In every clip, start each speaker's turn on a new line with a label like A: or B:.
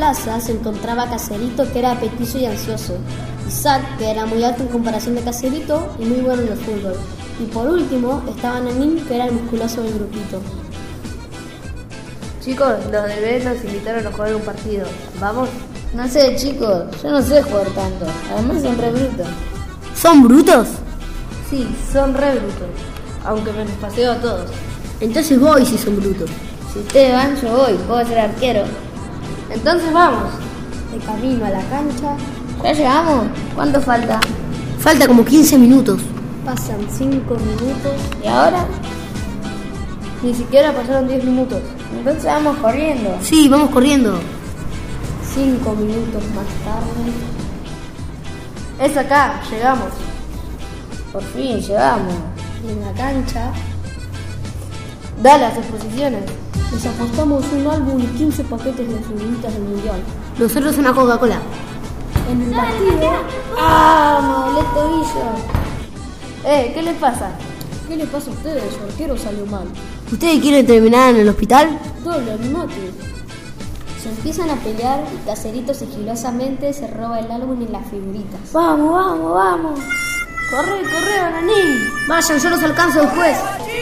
A: casa se encontraba Caserito, que era petizo y ansioso. Isaac, que era muy alto en comparación de Caserito y muy bueno en el fútbol. Y por último estaba Nanín, que era el musculoso del grupito.
B: Chicos, los del B nos invitaron a jugar un partido. ¿Vamos?
C: No sé, chicos, yo no sé jugar tanto. Además son re brutos.
A: ¿Son brutos?
B: Sí, son re brutos. Aunque me los paseo a todos.
A: Entonces voy si son brutos.
C: Si ustedes van, yo voy. Puedo ser arquero.
B: Entonces vamos.
A: De camino a la cancha.
C: ¿Ya llegamos? ¿Cuánto falta?
A: Falta como 15 minutos. Pasan 5 minutos.
C: ¿Y ahora?
B: Ni siquiera pasaron 10 minutos.
C: Entonces vamos corriendo.
A: Sí, vamos corriendo. 5 minutos más tarde.
B: Es acá, llegamos.
C: Por fin llegamos.
A: En la cancha
B: Da las exposiciones.
A: les apostamos un álbum y 15 paquetes de figuritas del mundial. Nosotros una Coca-Cola. En el partido.
C: ¡Ah! Me dolé el tobillo.
B: ¿Qué les pasa?
A: ¿Qué les pasa a ustedes? Su arquero salió mal. ¿Ustedes quieren terminar en el hospital?
B: Doble, animate.
A: Se empiezan a pelear y Caserito sigilosamente se roba el álbum y las figuritas.
C: Vamos, vamos, vamos.
B: ¡Corre, corre, Bananín!
A: Vayan, yo los alcanzo después.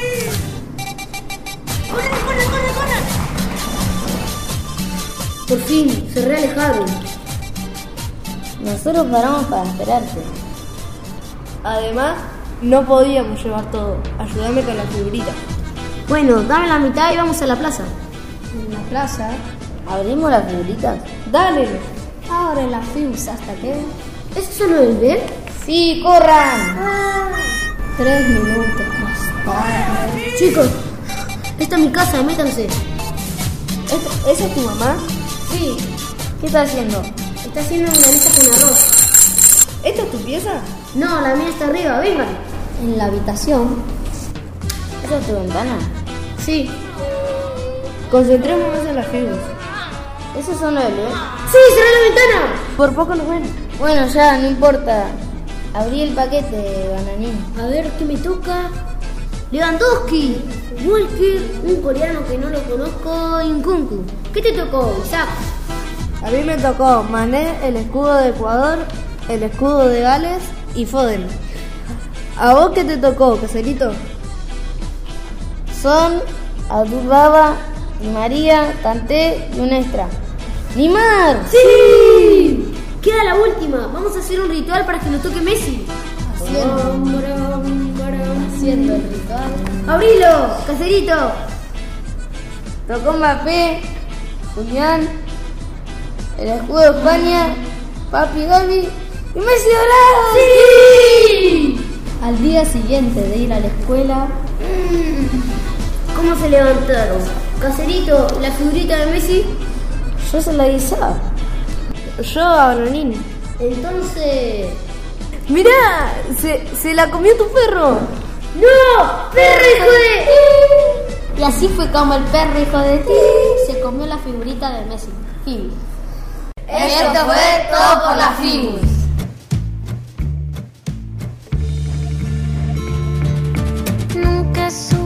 B: ¡Corre, corre, corre, corre!
A: Por fin, se realejaron.
C: Nosotros paramos para esperarte.
B: Además, no podíamos llevar todo. Ayúdame con la figurita.
A: Bueno, dame la mitad y vamos a la plaza. En la plaza.
C: ¿Abrimos las figuritas?
B: ¡Dale!
A: Abre la fibs hasta que... ¿Eso es lo del B?
C: ¡Sí, corran!
A: 3 minutos más tarde. Chicos, esta es mi casa, métanse.
B: ¿Esa es tu mamá?
A: Sí,
C: ¿Qué está haciendo?
A: está haciendo una lista con arroz.
B: ¿Esta es tu pieza?
A: No, la mía está arriba, vengan. En la habitación.
C: ¿Esa es tu ventana?
A: Sí.
B: Concentrémonos en las figuras.
C: ¿Esos son los del B?
A: ¡Sí, cerrá la ventana!
B: Por poco nos ven.
C: Bueno, ya, no importa. Abrí el paquete, Bananín.
A: A ver, ¿qué me toca? Lewandowski, Walker, un coreano que no lo conozco, y un Kunku. ¿Qué te tocó, Isaac?
B: A mí me tocó Mané, el escudo de Ecuador, el escudo de Gales y Foden. ¿A vos qué te tocó, Caserito?
C: Son Abdul-Baba, Di María, Kanté y un extra. ¡Neymar!
A: ¡Sí! Queda la última. Vamos a hacer un ritual para que nos toque Messi. Haciendo el ritual. ¡Abrilo, Caserito!
C: Tocó Mbappé, Julián, el escudo de España, Papi Gaby y Messi dorado.
A: ¡Sí! Al día siguiente de ir a la escuela, ¿cómo se levantaron? Caserito, la figurita de Messi.
C: Yo se la guisaba.
B: Yo a Bananín.
A: Entonces...
B: ¡Mirá! ¡Se la comió tu perro!
A: ¡No! ¡Perro, hijo de...! Y así fue como el perro, hijo de ti, se comió la figurita de Messi. Fin.
C: Esto fue todo por las Fibus.
D: Nunca